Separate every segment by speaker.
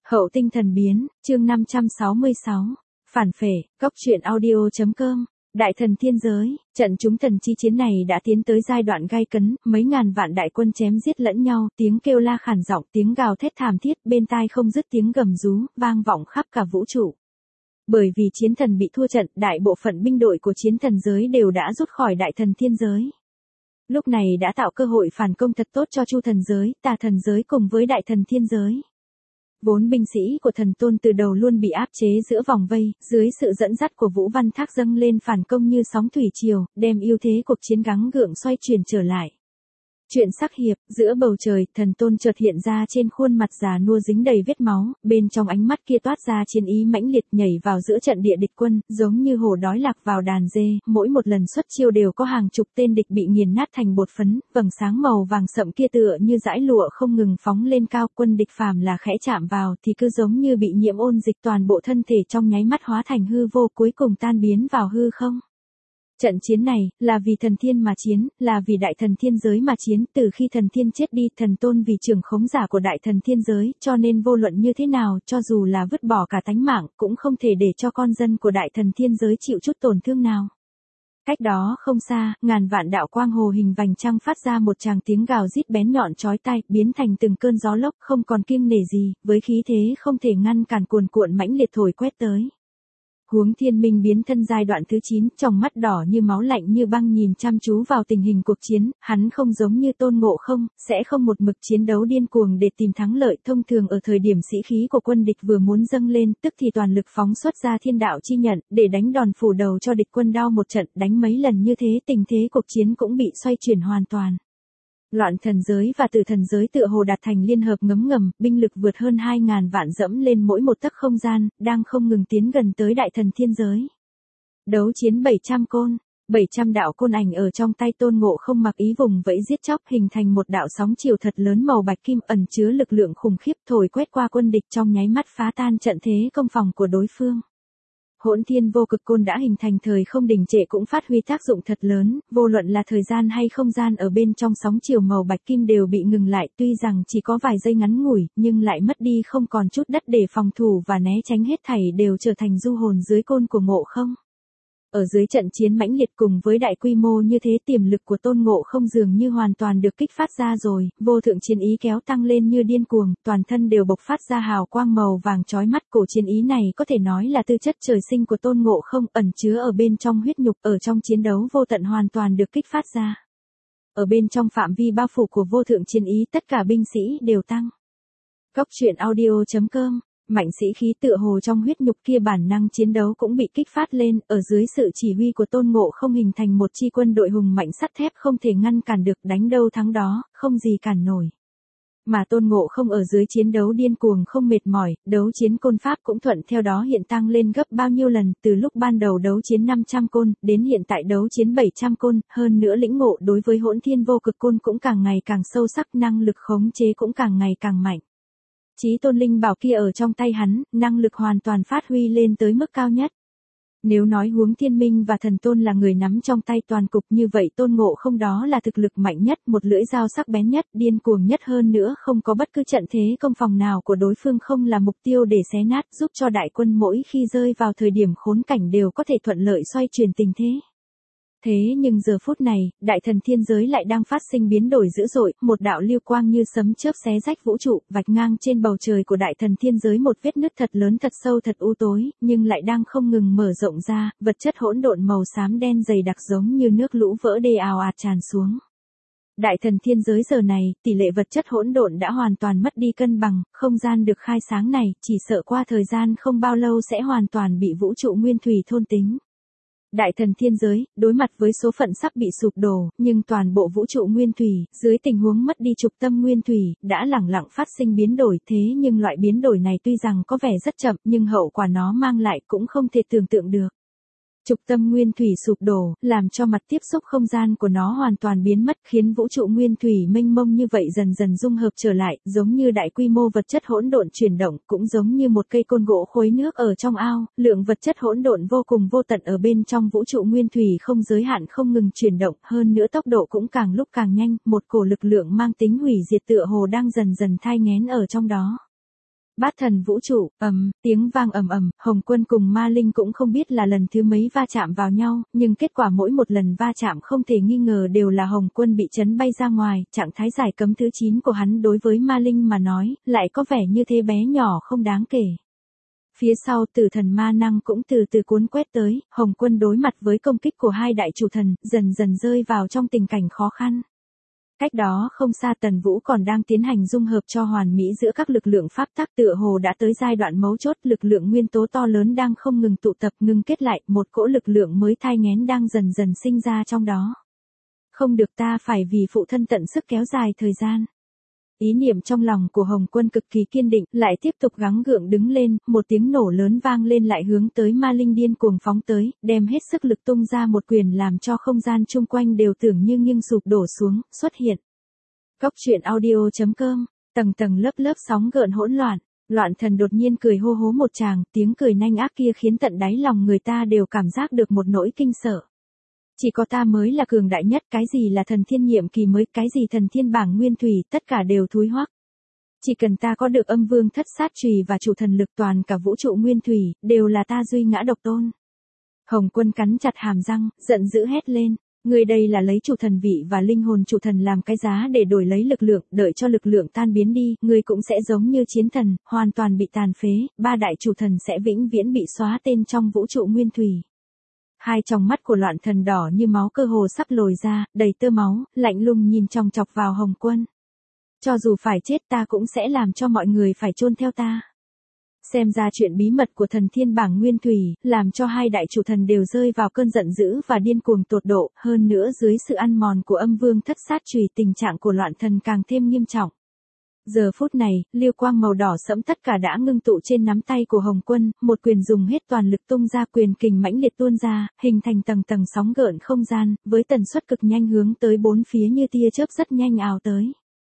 Speaker 1: Hậu tinh thần biến, chương 566. Phản phệ, góc truyện audio.com. Đại thần thiên giới, trận chúng thần chi chiến này đã tiến tới giai đoạn gay cấn, mấy ngàn vạn đại quân chém giết lẫn nhau, tiếng kêu la khản giọng, tiếng gào thét thảm thiết, bên tai không dứt tiếng gầm rú, vang vọng khắp cả vũ trụ. Bởi vì chiến thần bị thua trận, đại bộ phận binh đội của chiến thần giới đều đã rút khỏi đại thần thiên giới. Lúc này đã tạo cơ hội phản công thật tốt cho Chu thần giới, Tà thần giới cùng với đại thần thiên giới. Vốn binh sĩ của thần tôn từ đầu luôn bị áp chế giữa vòng vây, dưới sự dẫn dắt của Vũ Văn Thác dâng lên phản công như sóng thủy triều, đem ưu thế cuộc chiến gắng gượng xoay chuyển trở lại. Chuyện sắc hiệp, giữa bầu trời, thần tôn chợt hiện ra trên khuôn mặt già nua dính đầy vết máu, bên trong ánh mắt kia toát ra chiến ý mãnh liệt nhảy vào giữa trận địa địch quân, giống như hổ đói lạc vào đàn dê, mỗi một lần xuất chiêu đều có hàng chục tên địch bị nghiền nát thành bột phấn, vầng sáng màu vàng sậm kia tựa như dải lụa không ngừng phóng lên cao, quân địch phàm là khẽ chạm vào thì cứ giống như bị nhiễm ôn dịch, toàn bộ thân thể trong nháy mắt hóa thành hư vô, cuối cùng tan biến vào hư không. Trận chiến này, là vì thần thiên mà chiến, là vì đại thần thiên giới mà chiến, từ khi thần thiên chết đi, thần tôn vì trưởng khống giả của đại thần thiên giới, cho nên vô luận như thế nào, cho dù là vứt bỏ cả tánh mạng, cũng không thể để cho con dân của đại thần thiên giới chịu chút tổn thương nào. Cách đó không xa, ngàn vạn đạo quang hồ hình vành trăng phát ra một tràng tiếng gào rít bén nhọn chói tai, biến thành từng cơn gió lốc, không còn kiêng nể gì, với khí thế không thể ngăn cản cuồn cuộn mãnh liệt thổi quét tới. Huống Thiên Minh biến thân giai đoạn thứ 9, trong mắt đỏ như máu lạnh như băng nhìn chăm chú vào tình hình cuộc chiến, hắn không giống như Tôn Ngộ Không, sẽ không một mực chiến đấu điên cuồng để tìm thắng lợi, thông thường ở thời điểm sĩ khí của quân địch vừa muốn dâng lên, tức thì toàn lực phóng xuất ra thiên đạo chi nhận, để đánh đòn phủ đầu cho địch quân đau một trận, đánh mấy lần như thế tình thế cuộc chiến cũng bị xoay chuyển hoàn toàn. Loạn thần giới và tử thần giới tựa hồ đạt thành liên hợp ngấm ngầm, binh lực vượt hơn 2.000 vạn dẫm lên mỗi một tấc không gian, đang không ngừng tiến gần tới đại thần thiên giới. Đấu chiến 700 côn, 700 đạo côn ảnh ở trong tay Tôn Ngộ Không mặc ý vùng vẫy giết chóc, hình thành một đạo sóng chiều thật lớn màu bạch kim ẩn chứa lực lượng khủng khiếp, thổi quét qua quân địch, trong nháy mắt phá tan trận thế công phòng của đối phương. Hỗn Thiên Vô Cực Côn đã hình thành thời không đình trệ cũng phát huy tác dụng thật lớn, vô luận là thời gian hay không gian ở bên trong sóng chiều màu bạch kim đều bị ngừng lại, tuy rằng chỉ có vài giây ngắn ngủi, nhưng lại mất đi không còn chút đất để phòng thủ và né tránh, hết thảy đều trở thành du hồn dưới côn của Ngộ Không. Ở dưới trận chiến mãnh liệt cùng với đại quy mô như thế, tiềm lực của Tôn Ngộ Không dường như hoàn toàn được kích phát ra rồi, vô thượng chiến ý kéo tăng lên như điên cuồng, toàn thân đều bộc phát ra hào quang màu vàng chói mắt, cổ chiến ý này có thể nói là tư chất trời sinh của Tôn Ngộ Không, ẩn chứa ở bên trong huyết nhục, ở trong chiến đấu vô tận hoàn toàn được kích phát ra. Ở bên trong phạm vi bao phủ của vô thượng chiến ý, tất cả binh sĩ đều tăng. Góc truyện audio.com. Mạnh sĩ khí tựa hồ trong huyết nhục kia, bản năng chiến đấu cũng bị kích phát lên, ở dưới sự chỉ huy của Tôn Ngộ Không hình thành một chi quân đội hùng mạnh sắt thép không thể ngăn cản được, đánh đâu thắng đó, không gì cản nổi. Mà Tôn Ngộ Không ở dưới chiến đấu điên cuồng không mệt mỏi, đấu chiến côn pháp cũng thuận theo đó hiện tăng lên gấp bao nhiêu lần, từ lúc ban đầu đấu chiến 500 côn, đến hiện tại đấu chiến 700 côn, hơn nữa lĩnh ngộ đối với Hỗn Thiên Vô Cực Côn cũng càng ngày càng sâu sắc, năng lực khống chế cũng càng ngày càng mạnh. Chí tôn linh bảo kia ở trong tay hắn, năng lực hoàn toàn phát huy lên tới mức cao nhất. Nếu nói Huống Thiên Minh và thần tôn là người nắm trong tay toàn cục, như vậy Tôn Ngộ Không đó là thực lực mạnh nhất, một lưỡi dao sắc bén nhất, điên cuồng nhất, hơn nữa không có bất cứ trận thế công phòng nào của đối phương không là mục tiêu để xé nát, giúp cho đại quân mỗi khi rơi vào thời điểm khốn cảnh đều có thể thuận lợi xoay chuyển tình thế. Thế nhưng giờ phút này, đại thần thiên giới lại đang phát sinh biến đổi dữ dội, một đạo lưu quang như sấm chớp xé rách vũ trụ, vạch ngang trên bầu trời của đại thần thiên giới một vết nứt thật lớn, thật sâu, thật u tối, nhưng lại đang không ngừng mở rộng ra, vật chất hỗn độn màu xám đen dày đặc giống như nước lũ vỡ đê ào ạt tràn xuống. Đại thần thiên giới giờ này, tỷ lệ vật chất hỗn độn đã hoàn toàn mất đi cân bằng, không gian được khai sáng này, chỉ sợ qua thời gian không bao lâu sẽ hoàn toàn bị vũ trụ nguyên thủy thôn tính. Đại thần thiên giới, đối mặt với số phận sắp bị sụp đổ, nhưng toàn bộ vũ trụ nguyên thủy, dưới tình huống mất đi trục tâm nguyên thủy, đã lẳng lặng phát sinh biến đổi, thế nhưng loại biến đổi này tuy rằng có vẻ rất chậm, nhưng hậu quả nó mang lại cũng không thể tưởng tượng được. Trục tâm nguyên thủy sụp đổ, làm cho mặt tiếp xúc không gian của nó hoàn toàn biến mất, khiến vũ trụ nguyên thủy mênh mông như vậy dần dần dung hợp trở lại, giống như đại quy mô vật chất hỗn độn chuyển động, cũng giống như một cây côn gỗ khối nước ở trong ao, lượng vật chất hỗn độn vô cùng vô tận ở bên trong vũ trụ nguyên thủy không giới hạn không ngừng chuyển động, hơn nữa tốc độ cũng càng lúc càng nhanh, một cổ lực lượng mang tính hủy diệt tựa hồ đang dần dần thai nghén ở trong đó. Bát thần vũ trụ, tiếng vang ầm ầm, Hồng Quân cùng Ma Linh cũng không biết là lần thứ mấy va chạm vào nhau, nhưng kết quả mỗi một lần va chạm không thể nghi ngờ đều là Hồng Quân bị chấn bay ra ngoài, trạng thái giải cấm thứ 9 của hắn đối với Ma Linh mà nói, lại có vẻ như thế bé nhỏ không đáng kể. Phía sau tử thần ma năng cũng từ từ cuốn quét tới, Hồng Quân đối mặt với công kích của hai đại chủ thần, dần dần rơi vào trong tình cảnh khó khăn. Cách đó không xa Tần Vũ còn đang tiến hành dung hợp cho hoàn mỹ giữa các lực lượng pháp tắc, tựa hồ đã tới giai đoạn mấu chốt, lực lượng nguyên tố to lớn đang không ngừng tụ tập ngưng kết lại, một cỗ lực lượng mới thai nghén đang dần dần sinh ra trong đó. Không được, ta phải vì phụ thân tận sức kéo dài thời gian. Ý niệm trong lòng của Hồng Quân cực kỳ kiên định, lại tiếp tục gắng gượng đứng lên, một tiếng nổ lớn vang lên lại hướng tới Ma Linh điên cuồng phóng tới, đem hết sức lực tung ra một quyền làm cho không gian chung quanh đều tưởng như nghiêng sụp đổ xuống, xuất hiện. Góc truyện audio.com, tầng tầng lớp lớp sóng gợn hỗn loạn, Loạn Thần đột nhiên cười hô hố một tràng, tiếng cười nanh ác kia khiến tận đáy lòng người ta đều cảm giác được một nỗi kinh sợ. Chỉ có ta mới là cường đại nhất, cái gì là thần thiên nhiệm kỳ mới, cái gì thần thiên bảng nguyên thủy, tất cả đều thúi hoắc. Chỉ cần ta có được âm vương thất sát chùy và chủ thần lực, toàn cả vũ trụ nguyên thủy, đều là ta duy ngã độc tôn. Hồng Quân cắn chặt hàm răng, giận dữ hét lên, ngươi đây là lấy chủ thần vị và linh hồn chủ thần làm cái giá để đổi lấy lực lượng, đợi cho lực lượng tan biến đi, ngươi cũng sẽ giống như chiến thần, hoàn toàn bị tàn phế, ba đại chủ thần sẽ vĩnh viễn bị xóa tên trong vũ trụ nguyên thủy. Hai tròng mắt của Loạn Thần đỏ như máu, cơ hồ sắp lồi ra, đầy tơ máu, lạnh lùng nhìn chòng chọc vào Hồng Quân. Cho dù phải chết ta cũng sẽ làm cho mọi người phải chôn theo ta. Xem ra chuyện bí mật của thần thiên bảng nguyên thủy, làm cho hai đại chủ thần đều rơi vào cơn giận dữ và điên cuồng tột độ, hơn nữa dưới sự ăn mòn của âm vương thất sát chùy, tình trạng của Loạn Thần càng thêm nghiêm trọng. Giờ phút này, lưu quang màu đỏ sẫm tất cả đã ngưng tụ trên nắm tay của Hồng Quân, một quyền dùng hết toàn lực tung ra, quyền kình mãnh liệt tuôn ra, hình thành tầng tầng sóng gợn không gian, với tần suất cực nhanh hướng tới bốn phía như tia chớp rất nhanh ào tới.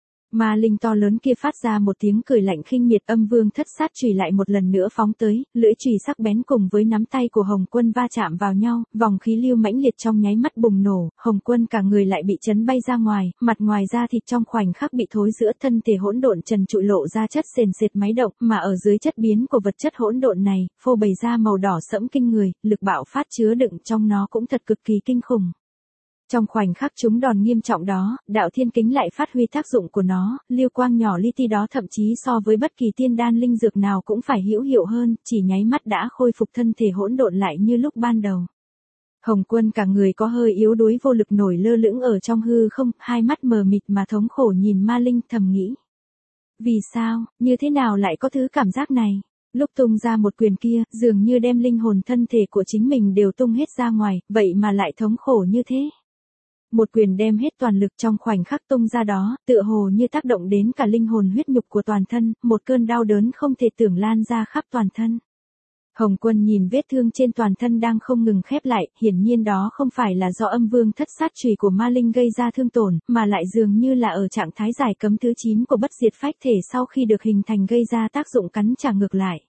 Speaker 1: Ma Linh to lớn kia phát ra một tiếng cười lạnh khinh miệt, âm vương thất sát chùy lại một lần nữa phóng tới, lưỡi chùy sắc bén cùng với nắm tay của Hồng Quân va chạm vào nhau, vòng khí lưu mãnh liệt trong nháy mắt bùng nổ, Hồng Quân cả người lại bị chấn bay ra ngoài, mặt ngoài da thịt trong khoảnh khắc bị thối rữa, thân thể hỗn độn trần trụi lộ ra chất sền sệt máy động, mà ở dưới chất biến của vật chất hỗn độn này, phô bày ra màu đỏ sẫm kinh người, lực bạo phát chứa đựng trong nó cũng thật cực kỳ kinh khủng. Trong khoảnh khắc chúng đòn nghiêm trọng đó, đạo thiên kính lại phát huy tác dụng của nó, lưu quang nhỏ li ti đó thậm chí so với bất kỳ tiên đan linh dược nào cũng phải hữu hiệu hơn, chỉ nháy mắt đã khôi phục thân thể hỗn độn lại như lúc ban đầu. Hồng Quân cả người có hơi yếu đuối, vô lực nổi lơ lửng ở trong hư không, hai mắt mờ mịt mà thống khổ nhìn Ma Linh, thầm nghĩ. Vì sao, như thế nào lại có thứ cảm giác này? Lúc tung ra một quyền kia, dường như đem linh hồn thân thể của chính mình đều tung hết ra ngoài, vậy mà lại thống khổ như thế. Một quyền đem hết toàn lực trong khoảnh khắc tung ra đó, tựa hồ như tác động đến cả linh hồn huyết nhục của toàn thân, một cơn đau đớn không thể tưởng lan ra khắp toàn thân. Hồng Quân nhìn vết thương trên toàn thân đang không ngừng khép lại, hiển nhiên đó không phải là do âm vương thất sát chùy của Ma Linh gây ra thương tổn, mà lại dường như là ở trạng thái giải cấm thứ 9 của bất diệt phách thể sau khi được hình thành gây ra tác dụng cắn trả ngược lại.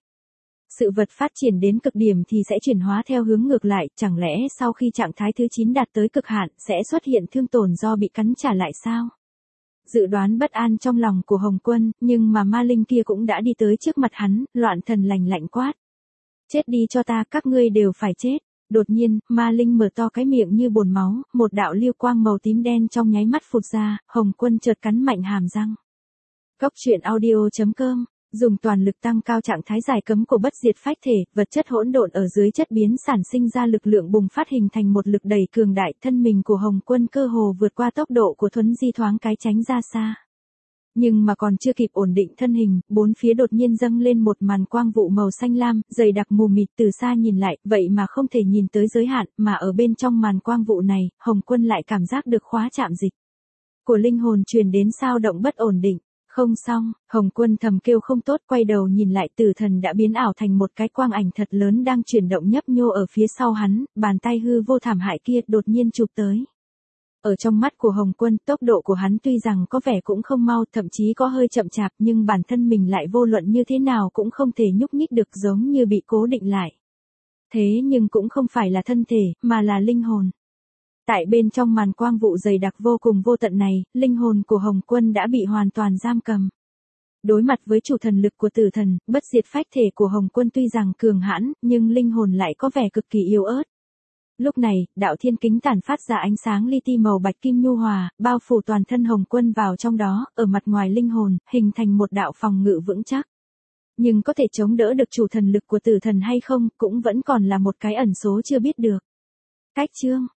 Speaker 1: Sự vật phát triển đến cực điểm thì sẽ chuyển hóa theo hướng ngược lại, chẳng lẽ sau khi trạng thái thứ 9 đạt tới cực hạn, sẽ xuất hiện thương tổn do bị cắn trả lại sao? Dự đoán bất an trong lòng của Hồng Quân, nhưng mà Ma Linh kia cũng đã đi tới trước mặt hắn, Loạn Thần lạnh lạnh quát. Chết đi cho ta, các ngươi đều phải chết. Đột nhiên, Ma Linh mở to cái miệng như bồn máu, một đạo lưu quang màu tím đen trong nháy mắt phụt ra, Hồng Quân chợt cắn mạnh hàm răng. Góc truyện audio.com, dùng toàn lực tăng cao trạng thái giải cấm của bất diệt phách thể, vật chất hỗn độn ở dưới chất biến sản sinh ra lực lượng bùng phát hình thành một lực đẩy cường đại, thân mình của Hồng Quân cơ hồ vượt qua tốc độ của Thuấn Di thoáng cái tránh ra xa. Nhưng mà còn chưa kịp ổn định thân hình, bốn phía đột nhiên dâng lên một màn quang vụ màu xanh lam, dày đặc mù mịt, từ xa nhìn lại, vậy mà không thể nhìn tới giới hạn, mà ở bên trong màn quang vụ này, Hồng Quân lại cảm giác được khóa chạm dịch của linh hồn truyền đến sao động bất ổn định. Không xong, Hồng Quân thầm kêu không tốt, quay đầu nhìn lại, tử thần đã biến ảo thành một cái quang ảnh thật lớn đang chuyển động nhấp nhô ở phía sau hắn, bàn tay hư vô thảm hại kia đột nhiên chụp tới. Ở trong mắt của Hồng Quân, tốc độ của hắn tuy rằng có vẻ cũng không mau, thậm chí có hơi chậm chạp, nhưng bản thân mình lại vô luận như thế nào cũng không thể nhúc nhích được, giống như bị cố định lại. Thế nhưng cũng không phải là thân thể, mà là linh hồn. Tại bên trong màn quang vụ dày đặc vô cùng vô tận này, linh hồn của Hồng Quân đã bị hoàn toàn giam cầm. Đối mặt với chủ thần lực của tử thần, bất diệt phách thể của Hồng Quân tuy rằng cường hãn, nhưng linh hồn lại có vẻ cực kỳ yếu ớt. Lúc này, đạo thiên kính tản phát ra ánh sáng li ti màu bạch kim nhu hòa, bao phủ toàn thân Hồng Quân vào trong đó, ở mặt ngoài linh hồn, hình thành một đạo phòng ngự vững chắc. Nhưng có thể chống đỡ được chủ thần lực của tử thần hay không, cũng vẫn còn là một cái ẩn số chưa biết được. Cách chương